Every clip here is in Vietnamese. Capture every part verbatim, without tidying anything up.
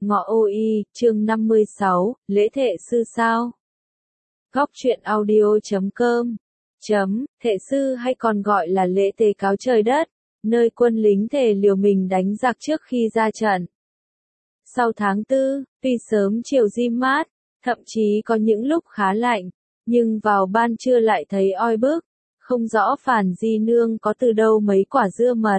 Ngọ ô y, chương năm mươi sáu, lễ thệ sư sao? Góc truyện audio chấm com chấm, thệ sư hay còn gọi là lễ tế cáo trời đất, nơi quân lính thề liều mình đánh giặc trước khi ra trận. Sau tháng tư, tuy sớm chiều ri mát, thậm chí có những lúc khá lạnh, nhưng vào ban trưa lại thấy oi bức, không rõ Phàn Di Nương có từ đâu mấy quả dưa mật.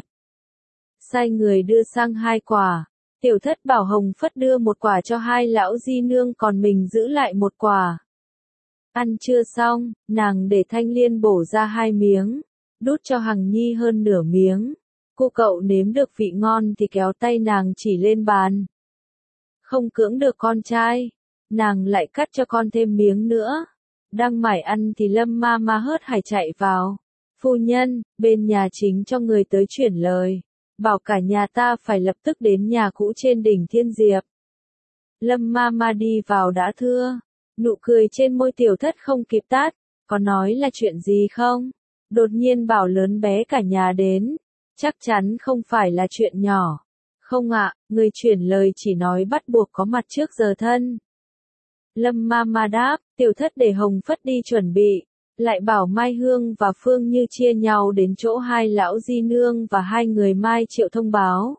Sai người đưa sang hai quả. Tiểu thất bảo Hồng Phất đưa một quả cho hai lão di nương còn mình giữ lại một quả. Ăn trưa xong, nàng để Thanh Liên bổ ra hai miếng, đút cho Hằng Nhi hơn nửa miếng. Cô cậu nếm được vị ngon thì kéo tay nàng chỉ lên bàn. Không cưỡng được con trai, nàng lại cắt cho con thêm miếng nữa. Đang mải ăn thì Lâm ma ma hớt hải chạy vào. Phu nhân, bên nhà chính cho người tới chuyển lời. Bảo cả nhà ta phải lập tức đến nhà cũ trên đỉnh Thiên Diệp. Lâm ma ma đi vào đã thưa. Nụ cười trên môi tiểu thất không kịp tắt. Có nói là chuyện gì không? Đột nhiên bảo lớn bé cả nhà đến. Chắc chắn không phải là chuyện nhỏ. Không ạ, người chuyển lời chỉ nói bắt buộc có mặt trước giờ thân. Lâm ma ma đáp, tiểu thất để Hồng Phất đi chuẩn bị. Lại bảo Mai Hương và Phương Như chia nhau đến chỗ hai lão di nương và hai người Mai Triệu thông báo.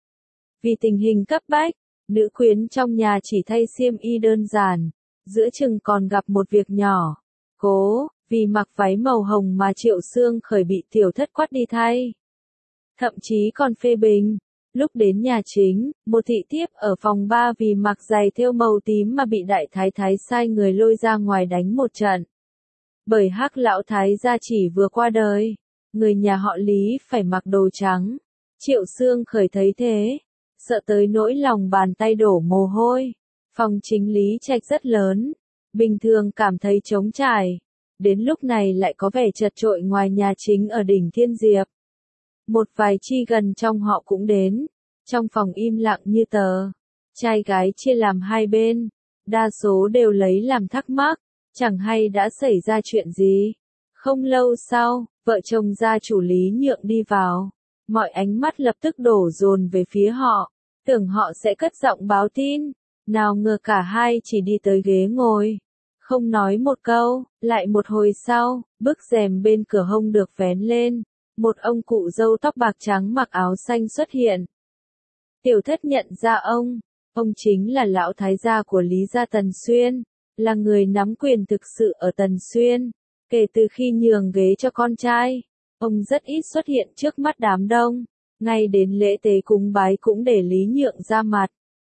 Vì tình hình cấp bách, nữ quyến trong nhà chỉ thay xiêm y đơn giản, giữa chừng còn gặp một việc nhỏ. Cố, vì mặc váy màu hồng mà Triệu Xương Khởi bị tiểu thất quát đi thay. Thậm chí còn phê bình. Lúc đến nhà chính, một thị thiếp ở phòng ba vì mặc giày thêu màu tím mà bị đại thái thái sai người lôi ra ngoài đánh một trận. Bởi Hắc lão thái gia chỉ vừa qua đời, người nhà họ Lý phải mặc đồ trắng. Triệu Xương Khởi thấy thế, sợ tới nỗi lòng bàn tay đổ mồ hôi. Phòng chính Lý Trạch rất lớn, bình thường cảm thấy trống trải, đến lúc này lại có vẻ chật chội ngoài nhà chính ở đỉnh Thiên Diệp. Một vài chi gần trong họ cũng đến, trong phòng im lặng như tờ. Trai gái chia làm hai bên, đa số đều lấy làm thắc mắc. Chẳng hay đã xảy ra chuyện gì. Không lâu sau, vợ chồng gia chủ Lý Nhượng đi vào. Mọi ánh mắt lập tức đổ dồn về phía họ. Tưởng họ sẽ cất giọng báo tin. Nào ngờ cả hai chỉ đi tới ghế ngồi. Không nói một câu, lại một hồi sau, bức rèm bên cửa hông được vén lên. Một ông cụ râu tóc bạc trắng mặc áo xanh xuất hiện. Tiểu thất nhận ra ông. Ông chính là lão thái gia của Lý gia Tần Xuyên. Là người nắm quyền thực sự ở Tần Xuyên. Kể từ khi nhường ghế cho con trai, ông rất ít xuất hiện trước mắt đám đông. Ngay đến lễ tế cúng bái cũng để Lý Nhượng ra mặt.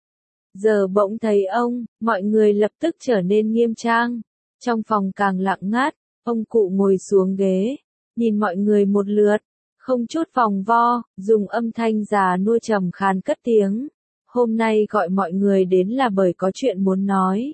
Giờ bỗng thấy ông, mọi người lập tức trở nên nghiêm trang. Trong phòng càng lặng ngắt, ông cụ ngồi xuống ghế, nhìn mọi người một lượt, không chút vòng vo, dùng âm thanh già nua trầm khàn cất tiếng. Hôm nay gọi mọi người đến là bởi có chuyện muốn nói.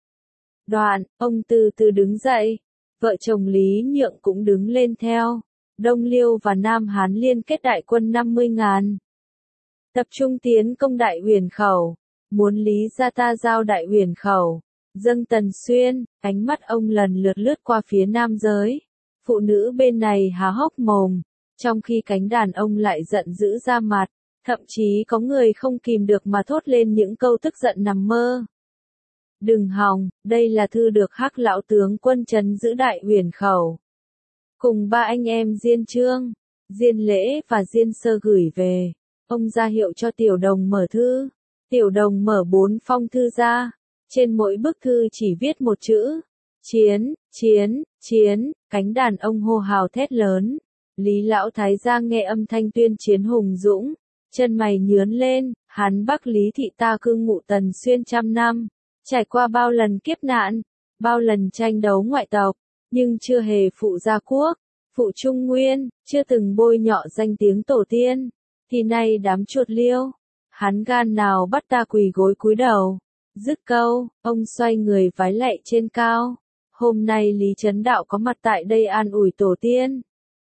Đoạn, ông từ từ đứng dậy, vợ chồng Lý Nhượng cũng đứng lên theo. Đông Liêu và Nam Hán liên kết đại quân năm mươi ngàn. Tập trung tiến công Đại Huyền Khẩu, muốn Lý gia ta giao Đại Huyền Khẩu, dâng Tần Xuyên. Ánh mắt ông lần lượt lướt qua phía nam giới. Phụ nữ bên này há hốc mồm, trong khi cánh đàn ông lại giận dữ ra mặt, thậm chí có người không kìm được mà thốt lên những câu tức giận nằm mơ. Đừng hòng, đây là thư được Hắc lão tướng quân trấn giữ Đại Huyền Khẩu. Cùng ba anh em Diên Trương, Diên Lễ và Diên Sơ gửi về. Ông ra hiệu cho Tiểu Đồng mở thư. Tiểu Đồng mở bốn phong thư ra. Trên mỗi bức thư chỉ viết một chữ. Chiến, chiến, chiến. Cánh đàn ông hô hào thét lớn. Lý lão thái gia nghe âm thanh tuyên chiến hùng dũng. Chân mày nhướn lên. Hắn Bắc Lý thị ta cư ngụ Tần Xuyên trăm năm. Trải qua bao lần kiếp nạn, bao lần tranh đấu ngoại tộc, nhưng chưa hề phụ gia quốc, phụ Trung Nguyên, chưa từng bôi nhọ danh tiếng tổ tiên, thì nay đám chuột liêu, hắn gan nào bắt ta quỳ gối cúi đầu. Dứt câu, ông xoay người vái lạy trên cao. Hôm nay Lý Trấn Đạo có mặt tại đây an ủi tổ tiên.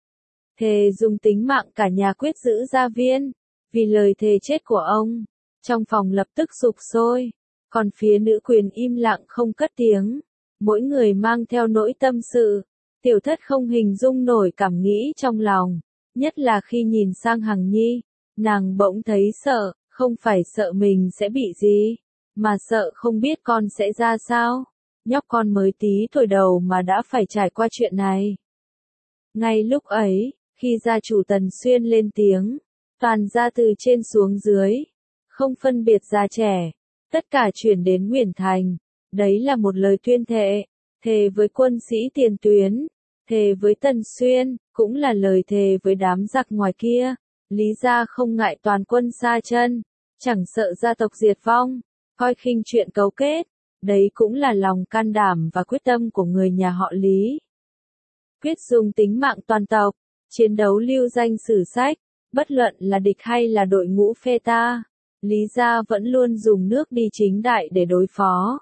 Thề dùng tính mạng cả nhà quyết giữ gia viên, vì lời thề chết của ông. Trong phòng lập tức sục sôi. Còn phía nữ quyền im lặng không cất tiếng. Mỗi người mang theo nỗi tâm sự. Tiểu thất không hình dung nổi cảm nghĩ trong lòng. Nhất là khi nhìn sang Hằng Nhi. Nàng bỗng thấy sợ, không phải sợ mình sẽ bị gì. mà sợ không biết con sẽ ra sao. Nhóc con mới tí tuổi đầu mà đã phải trải qua chuyện này. Ngay lúc ấy, khi gia chủ Tần Xuyên lên tiếng, toàn gia từ trên xuống dưới, không phân biệt già trẻ, tất cả chuyển đến Nguyền Thành. Đấy là một lời tuyên thệ, thề với quân sĩ tiền tuyến, thề với Tần Xuyên, cũng là lời thề với đám giặc ngoài kia. Lý gia không ngại toàn quân sa chân, chẳng sợ gia tộc diệt vong, coi khinh chuyện cấu kết. Đấy cũng là lòng can đảm và quyết tâm của người nhà họ Lý. Quyết dùng tính mạng toàn tộc, chiến đấu lưu danh sử sách, bất luận là địch hay là đội ngũ phe ta, Lý gia vẫn luôn dùng nước đi chính đại để đối phó.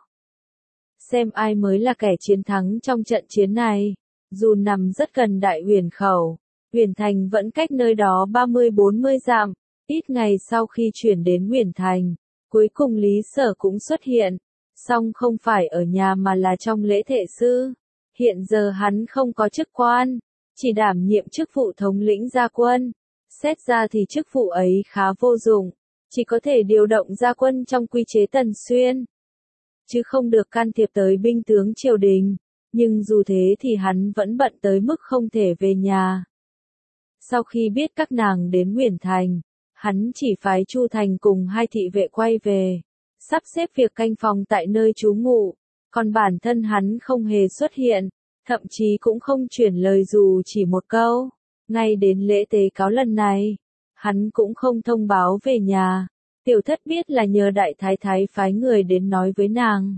Xem ai mới là kẻ chiến thắng trong trận chiến này. Dù nằm rất gần Đại Huyền Khẩu, Huyền Thành vẫn cách nơi đó ba mươi bốn mươi dặm. Ít ngày sau khi chuyển đến Huyền Thành, cuối cùng Lý Sở cũng xuất hiện, song không phải ở nhà mà là trong lễ thệ sư. Hiện giờ hắn không có chức quan, chỉ đảm nhiệm chức vụ thống lĩnh gia quân. Xét ra thì chức vụ ấy khá vô dụng, chỉ có thể điều động gia quân trong quy chế Tần Xuyên, chứ không được can thiệp tới binh tướng triều đình. Nhưng dù thế thì hắn vẫn bận tới mức không thể về nhà. Sau khi biết các nàng đến Huyền Thành, hắn chỉ phái Chu Thành cùng hai thị vệ quay về, sắp xếp việc canh phòng tại nơi trú ngụ, còn bản thân hắn không hề xuất hiện, thậm chí cũng không chuyển lời dù chỉ một câu. Ngay đến lễ tế cáo lần này, hắn cũng không thông báo về nhà. Tiểu Thất biết là nhờ đại thái thái phái người đến nói với nàng.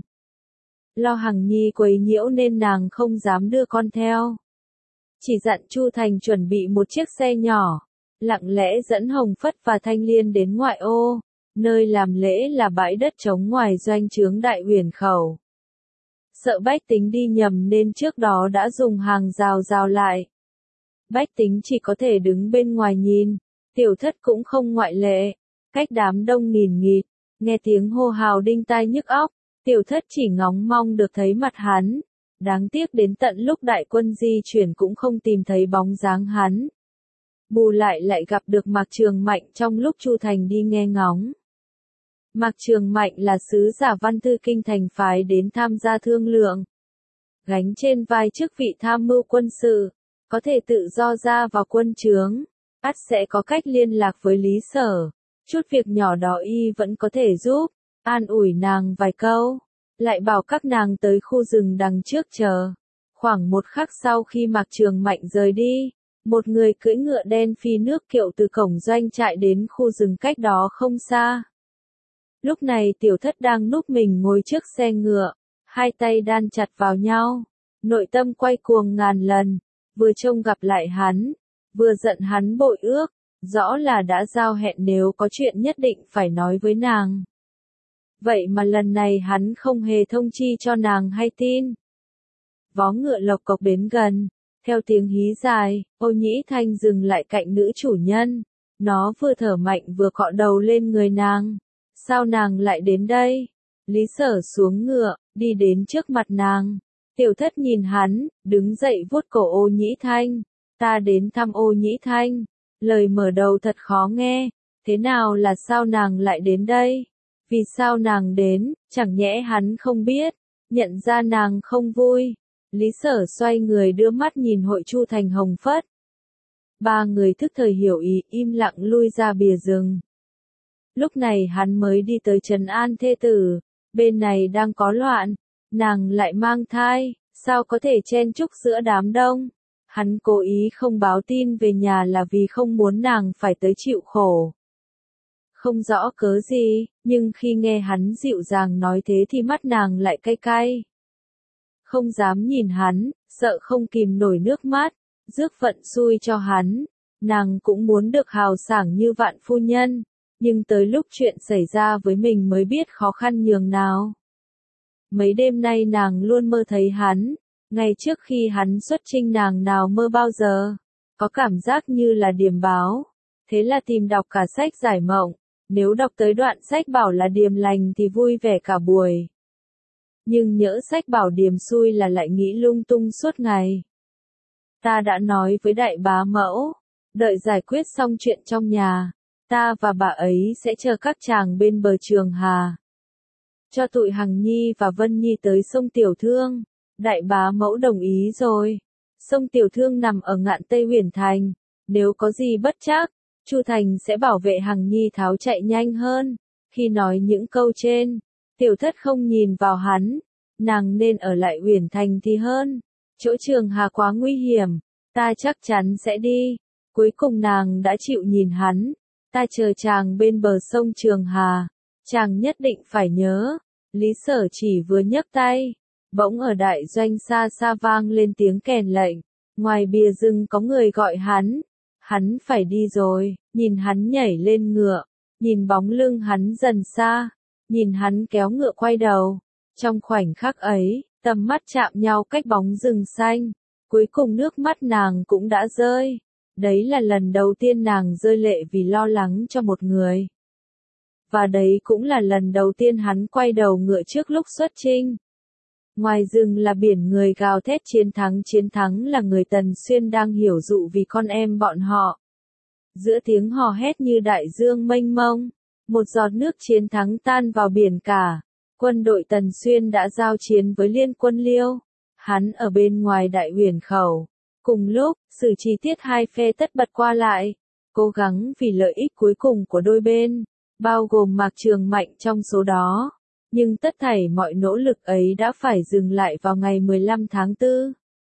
Lo Hằng Nhi quấy nhiễu nên nàng không dám đưa con theo. Chỉ dặn Chu Thành chuẩn bị một chiếc xe nhỏ, lặng lẽ dẫn Hồng Phất và Thanh Liên đến ngoại ô, nơi làm lễ là bãi đất trống ngoài doanh trướng Đại Huyền Khẩu. Sợ bách tính đi nhầm nên trước đó đã dùng hàng rào rào lại. Bách tính chỉ có thể đứng bên ngoài nhìn, Tiểu Thất cũng không ngoại lệ, cách đám đông nghìn nghịt, nghe tiếng hô hào đinh tai nhức óc. Tiểu Thất chỉ ngóng mong được thấy mặt hắn, đáng tiếc đến tận lúc đại quân di chuyển cũng không tìm thấy bóng dáng hắn. Bù lại lại gặp được Mạc Trường Mạnh trong lúc Chu Thành đi nghe ngóng. Mạc Trường Mạnh là sứ giả văn thư kinh thành phái đến tham gia thương lượng. Gánh trên vai chức vị tham mưu quân sự, có thể tự do ra vào quân trướng, ắt sẽ có cách liên lạc với Lý Sở. Chút việc nhỏ đó y vẫn có thể giúp. An ủi nàng vài câu, lại bảo các nàng tới khu rừng đằng trước chờ. Khoảng một khắc sau khi Mạc Trường Mạnh rời đi, một người cưỡi ngựa đen phi nước kiệu từ cổng doanh trại đến khu rừng cách đó không xa. Lúc này Tiểu Thất đang núp mình ngồi trước xe ngựa, hai tay đan chặt vào nhau, nội tâm quay cuồng ngàn lần, vừa trông gặp lại hắn, vừa giận hắn bội ước, rõ là đã giao hẹn nếu có chuyện nhất định phải nói với nàng. Vậy mà lần này hắn không hề thông chi cho nàng hay tin. Vó ngựa lộc cộc đến gần, theo tiếng hí dài, Ô Nhĩ Thanh dừng lại cạnh nữ chủ nhân. Nó vừa thở mạnh vừa cọ đầu lên người nàng. Sao nàng lại đến đây? Lý Sở xuống ngựa, đi đến trước mặt nàng. Tiểu Thất nhìn hắn, đứng dậy vuốt cổ Ô Nhĩ Thanh. Ta đến thăm Ô Nhĩ Thanh. Lời mở đầu thật khó nghe. Thế nào là sao nàng lại đến đây? Vì sao nàng đến, chẳng nhẽ hắn không biết, nhận ra nàng không vui. Lý Sở xoay người đưa mắt nhìn Hội Chu Thành Hồng Phất. Ba người thức thời hiểu ý, im lặng lui ra bìa rừng. Lúc này hắn mới đi tới trấn an thê tử, bên này đang có loạn, nàng lại mang thai, sao có thể chen chúc giữa đám đông. Hắn cố ý không báo tin về nhà là vì không muốn nàng phải tới chịu khổ. Không rõ cớ gì, nhưng khi nghe hắn dịu dàng nói thế thì mắt nàng lại cay cay. Không dám nhìn hắn, sợ không kìm nổi nước mắt, rước vận xui cho hắn. Nàng cũng muốn được hào sảng như Vạn phu nhân, nhưng tới lúc chuyện xảy ra với mình mới biết khó khăn nhường nào. Mấy đêm nay nàng luôn mơ thấy hắn, ngay trước khi hắn xuất chinh nàng nào mơ bao giờ, có cảm giác như là điềm báo. Thế là tìm đọc cả sách giải mộng. Nếu đọc tới đoạn sách bảo là điềm lành thì vui vẻ cả buổi. Nhưng nhỡ sách bảo điềm xui là lại nghĩ lung tung suốt ngày. Ta đã nói với đại bá mẫu, đợi giải quyết xong chuyện trong nhà, ta và bà ấy sẽ chờ các chàng bên bờ Trường Hà. cho tụi Hằng Nhi và Vân Nhi tới sông Tiểu Thương. Đại bá mẫu đồng ý rồi. Sông Tiểu Thương nằm ở ngạn Tây Huyền Thành, nếu có gì bất trắc, Chu Thành sẽ bảo vệ Hằng Nhi tháo chạy nhanh hơn. Khi nói những câu trên, Tiểu Thất không nhìn vào hắn, nàng nên ở lại Huyền Thành thì hơn. Chỗ Trường Hà quá nguy hiểm, ta chắc chắn sẽ đi. Cuối cùng nàng đã chịu nhìn hắn, ta chờ chàng bên bờ sông Trường Hà, chàng nhất định phải nhớ. Lý Sở chỉ vừa nhấc tay, bỗng ở đại doanh xa xa vang lên tiếng kèn lệnh, ngoài bìa rừng có người gọi hắn, hắn phải đi rồi, nhìn hắn nhảy lên ngựa, nhìn bóng lưng hắn dần xa, nhìn hắn kéo ngựa quay đầu, trong khoảnh khắc ấy, tầm mắt chạm nhau cách bóng rừng xanh, cuối cùng nước mắt nàng cũng đã rơi, đấy là lần đầu tiên nàng rơi lệ vì lo lắng cho một người. Và đấy cũng là lần đầu tiên hắn quay đầu ngựa trước lúc xuất chinh. Ngoài rừng là biển người gào thét chiến thắng chiến thắng là người Tần Xuyên đang hiểu dụ vì con em bọn họ. Giữa tiếng hò hét như đại dương mênh mông, một giọt nước chiến thắng tan vào biển cả. Quân đội Tần Xuyên đã giao chiến với liên quân Liêu. Hắn ở bên ngoài đại huyền khẩu. Cùng lúc, sự chi tiết hai phe tất bật qua lại, cố gắng vì lợi ích cuối cùng của đôi bên, bao gồm Mạc Trường Mạnh trong số đó. Nhưng tất thảy mọi nỗ lực ấy đã phải dừng lại vào ngày mười lăm tháng tư.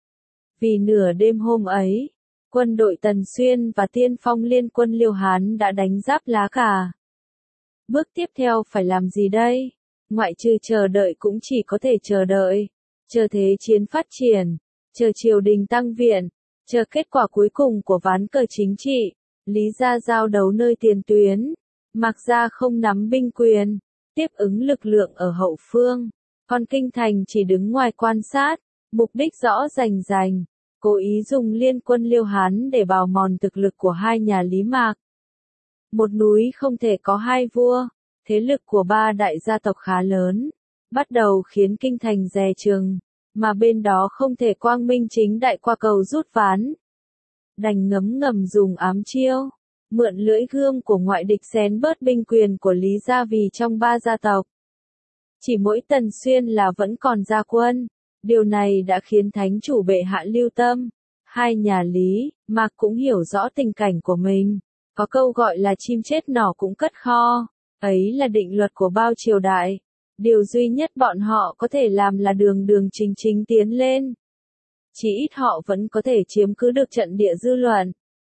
Vì nửa đêm hôm ấy, quân đội Tần Xuyên và tiên phong liên quân Liêu Hán đã đánh giáp Lá Cả. Bước tiếp theo phải làm gì đây? Ngoại trừ chờ đợi cũng chỉ có thể chờ đợi, chờ thế chiến phát triển, chờ triều đình tăng viện, chờ kết quả cuối cùng của ván cờ chính trị. Lý gia giao đấu nơi tiền tuyến, Mạc gia không nắm binh quyền, tiếp ứng lực lượng ở hậu phương, còn Kinh Thành chỉ đứng ngoài quan sát, mục đích rõ rành rành, cố ý dùng liên quân Liêu Hán để bào mòn thực lực của hai nhà Lý Mạc. Một núi không thể có hai vua, thế lực của ba đại gia tộc khá lớn, bắt đầu khiến Kinh Thành dè chừng, mà bên đó không thể quang minh chính đại qua cầu rút ván. Đành ngấm ngầm dùng ám chiêu, mượn lưỡi gươm của ngoại địch xén bớt binh quyền của Lý gia vì trong ba gia tộc. Chỉ mỗi Tần Xuyên là vẫn còn ra quân, điều này đã khiến thánh chủ bệ hạ lưu tâm. Hai nhà Lý, Mạc cũng hiểu rõ tình cảnh của mình, có câu gọi là chim chết nỏ cũng cất kho, ấy là định luật của bao triều đại. Điều duy nhất bọn họ có thể làm là đường đường chính chính tiến lên. Chỉ ít họ vẫn có thể chiếm cứ được trận địa dư luận.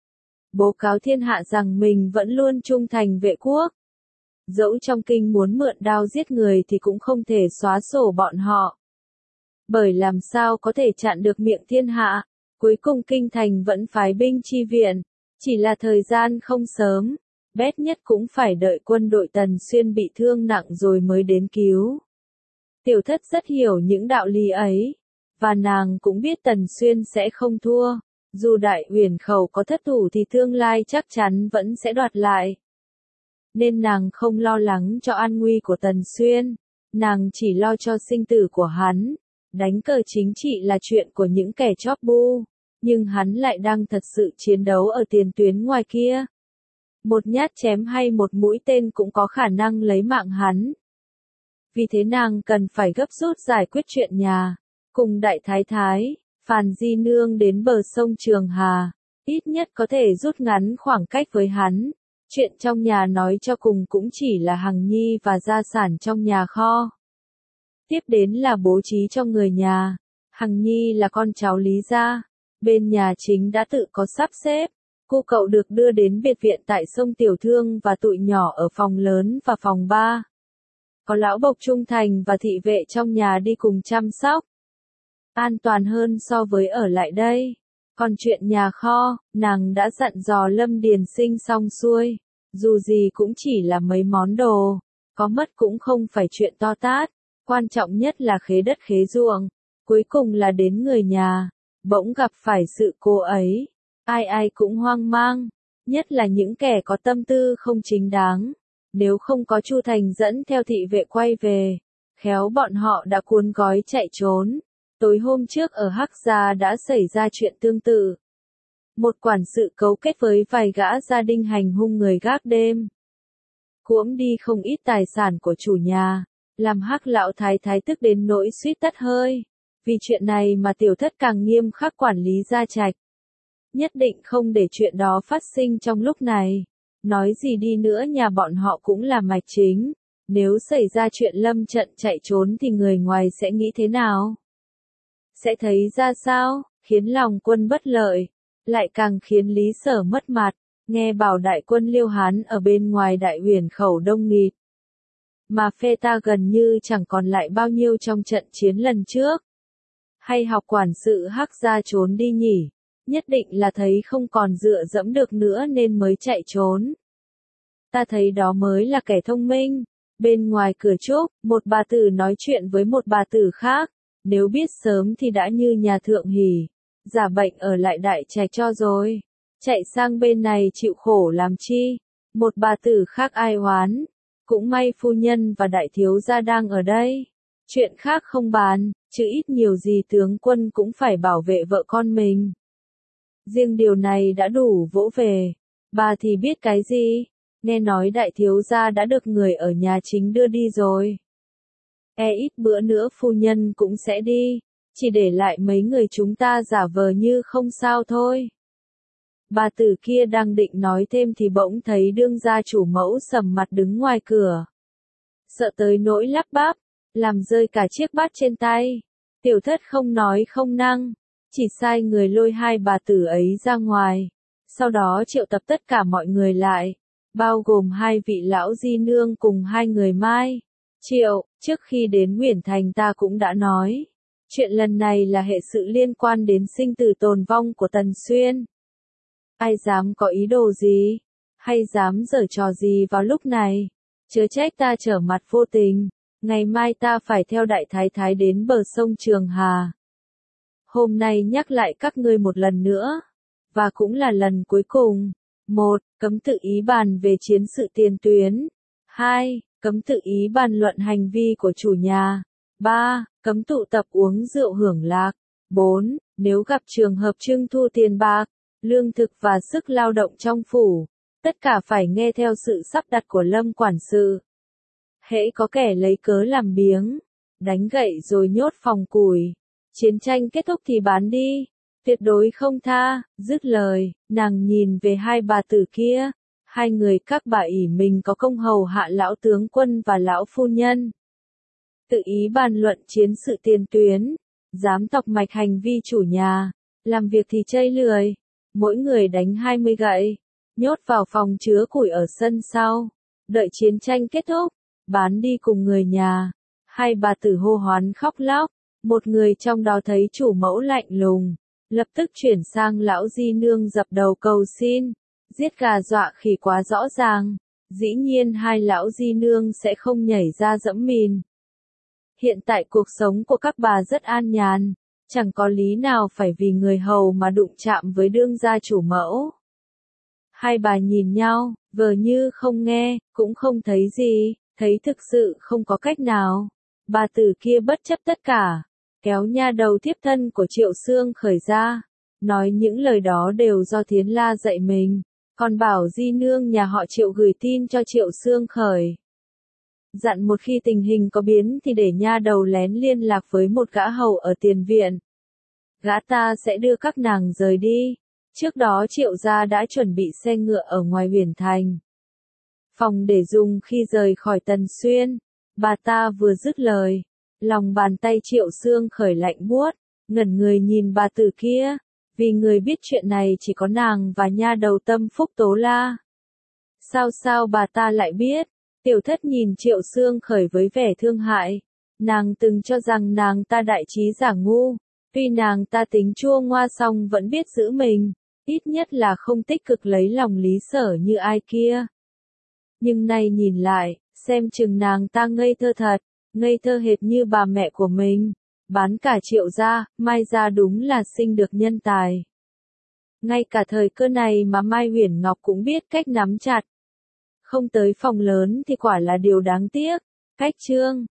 Bố cáo thiên hạ rằng mình vẫn luôn trung thành vệ quốc. Dẫu trong kinh muốn mượn đao giết người thì cũng không thể xóa sổ bọn họ. Bởi làm sao có thể chặn được miệng thiên hạ, cuối cùng Kinh Thành vẫn phái binh chi viện, chỉ là thời gian không sớm, bét nhất cũng phải đợi quân đội Tần Xuyên bị thương nặng rồi mới đến cứu. Tiểu Thất rất hiểu những đạo lý ấy, và nàng cũng biết Tần Xuyên sẽ không thua, dù đại huyền khẩu có thất thủ thì tương lai chắc chắn vẫn sẽ đoạt lại. Nên nàng không lo lắng cho an nguy của Tần Xuyên, nàng chỉ lo cho sinh tử của hắn. Đánh cờ chính trị là chuyện của những kẻ chóp bu, nhưng hắn lại đang thật sự chiến đấu ở tiền tuyến ngoài kia. Một nhát chém hay một mũi tên cũng có khả năng lấy mạng hắn. Vì thế nàng cần phải gấp rút giải quyết chuyện nhà, cùng đại thái thái, Phàn Di Nương đến bờ sông Trường Hà, ít nhất có thể rút ngắn khoảng cách với hắn. Chuyện trong nhà nói cho cùng cũng chỉ là Hằng Nhi và gia sản trong nhà kho. Tiếp đến là bố trí cho người nhà. Hằng Nhi là con cháu Lý gia, bên nhà chính đã tự có sắp xếp. Cô cậu được đưa đến biệt viện tại sông Tiểu Thương và tụi nhỏ ở phòng lớn và phòng ba. Có lão bộc trung thành và thị vệ trong nhà đi cùng chăm sóc. An toàn hơn so với ở lại đây. Còn chuyện nhà kho, nàng đã dặn dò Lâm Điền Sinh xong xuôi. Dù gì cũng chỉ là mấy món đồ, có mất cũng không phải chuyện to tát. Quan trọng nhất là khế đất khế ruộng. Cuối cùng là đến người nhà, bỗng gặp phải sự cố ấy. Ai ai cũng hoang mang, nhất là những kẻ có tâm tư không chính đáng. Nếu không có Chu Thành dẫn theo thị vệ quay về, khéo bọn họ đã cuốn gói chạy trốn. Tối hôm trước ở Hắc Gia đã xảy ra chuyện tương tự. Một quản sự cấu kết với vài gã gia đình hành hung người gác đêm. Cuỗm đi không ít tài sản của chủ nhà. làm Hắc lão thái thái tức đến nỗi suýt tắt hơi. Vì chuyện này mà tiểu thất càng nghiêm khắc quản lý gia trạch. Nhất định không để chuyện đó phát sinh trong lúc này. Nói gì đi nữa nhà bọn họ cũng là mạch chính. Nếu xảy ra chuyện lâm trận chạy trốn thì người ngoài sẽ nghĩ thế nào? Sẽ thấy ra sao? Khiến lòng quân bất lợi. Lại càng khiến Lý Sở mất mặt. Nghe bảo đại quân Liêu Hán ở bên ngoài đại huyền khẩu đông nghịt. Mà phe ta gần như chẳng còn lại bao nhiêu trong trận chiến lần trước. Hay học quản sự Hắc ra trốn đi nhỉ? Nhất định là thấy không còn dựa dẫm được nữa nên mới chạy trốn. Ta thấy đó mới là kẻ thông minh. Bên ngoài cửa trúc, một bà tử nói chuyện với một bà tử khác. Nếu biết sớm thì đã như nhà thượng hỉ. Giả bệnh ở lại đại trạch cho rồi. Chạy sang bên này chịu khổ làm chi. Một bà tử khác ai oán. Cũng may phu nhân và đại thiếu gia đang ở đây. Chuyện khác không bàn, chứ ít nhiều gì tướng quân cũng phải bảo vệ vợ con mình. Riêng điều này đã đủ vỗ về. Bà thì biết cái gì? Nghe nói đại thiếu gia đã được người ở nhà chính đưa đi rồi. E ít bữa nữa phu nhân cũng sẽ đi. Chỉ để lại mấy người chúng ta giả vờ như không sao thôi. Bà tử kia đang định nói thêm thì bỗng thấy đương gia chủ mẫu sầm mặt đứng ngoài cửa. Sợ tới nỗi lắp bắp, làm rơi cả chiếc bát trên tay. Tiểu thất không nói không năng, chỉ sai người lôi hai bà tử ấy ra ngoài. Sau đó triệu tập tất cả mọi người lại, bao gồm hai vị lão di nương cùng hai người Mai. Triệu, trước khi đến Huyền Thành ta cũng đã nói. Chuyện lần này là hệ sự liên quan đến sinh tử tồn vong của Tần Xuyên. Ai dám có ý đồ gì, hay dám giở trò gì vào lúc này, chớ trách ta trở mặt vô tình, ngày mai ta phải theo đại thái thái đến bờ sông Trường Hà. Hôm nay nhắc lại các ngươi một lần nữa, và cũng là lần cuối cùng. Một, cấm tự ý bàn về chiến sự tiền tuyến. Hai, cấm tự ý bàn luận hành vi của chủ nhà. Ba, cấm tụ tập uống rượu hưởng lạc. Bốn, nếu gặp trường hợp trưng thu tiền bạc, lương thực và sức lao động trong phủ, tất cả phải nghe theo sự sắp đặt của Lâm quản sự. Hễ có kẻ lấy cớ làm biếng, đánh gậy rồi nhốt phòng củi, chiến tranh kết thúc thì bán đi, tuyệt đối không tha. Dứt lời, nàng nhìn về hai bà tử kia, hai người các bà ỷ mình có công hầu hạ lão tướng quân và lão phu nhân. Tự ý bàn luận chiến sự tiền tuyến, dám tọc mạch hành vi chủ nhà, làm việc thì chây lười. Mỗi người đánh hai mươi gậy, nhốt vào phòng chứa củi ở sân sau, đợi chiến tranh kết thúc, bán đi cùng người nhà. Hai bà tử hô hoán khóc lóc, một người trong đó thấy chủ mẫu lạnh lùng, lập tức chuyển sang lão di nương dập đầu cầu xin, giết gà dọa khỉ quá rõ ràng, dĩ nhiên hai lão di nương sẽ không nhảy ra dẫm mìn. Hiện tại cuộc sống của các bà rất an nhàn. Chẳng có lý nào phải vì người hầu mà đụng chạm với đương gia chủ mẫu. Hai bà nhìn nhau, vờ như không nghe, cũng không thấy gì, thấy thực sự không có cách nào. Bà tử kia bất chấp tất cả, kéo nha đầu thiếp thân của Triệu Xương Khởi ra, nói những lời đó đều do Thiến La dạy mình, còn bảo di nương nhà họ Triệu gửi tin cho Triệu Xương Khởi. Dặn một khi tình hình có biến thì để nha đầu lén liên lạc với một gã hầu ở tiền viện. Gã ta sẽ đưa các nàng rời đi. Trước đó Triệu gia đã chuẩn bị xe ngựa ở ngoài Huyền Thành. Phòng để dùng khi rời khỏi Tần Xuyên. Bà ta vừa dứt lời, lòng bàn tay Triệu Xương Khởi lạnh buốt, ngẩn người nhìn bà tử kia, vì người biết chuyện này chỉ có nàng và nha đầu Tâm Phúc Tố La. Sao sao bà ta lại biết? Tiểu thất nhìn Triệu Xương Khởi với vẻ thương hại. Nàng từng cho rằng nàng ta đại trí giả ngu. Tuy nàng ta tính chua ngoa xong vẫn biết giữ mình. Ít nhất là không tích cực lấy lòng Lý Sở như ai kia. Nhưng nay nhìn lại, xem chừng nàng ta ngây thơ thật. Ngây thơ hệt như bà mẹ của mình. Bán cả Triệu gia, Mai gia đúng là sinh được nhân tài. Ngay cả thời cơ này mà Mai Huyền Ngọc cũng biết cách nắm chặt. Không tới phòng lớn thì quả là điều đáng tiếc. Cách chương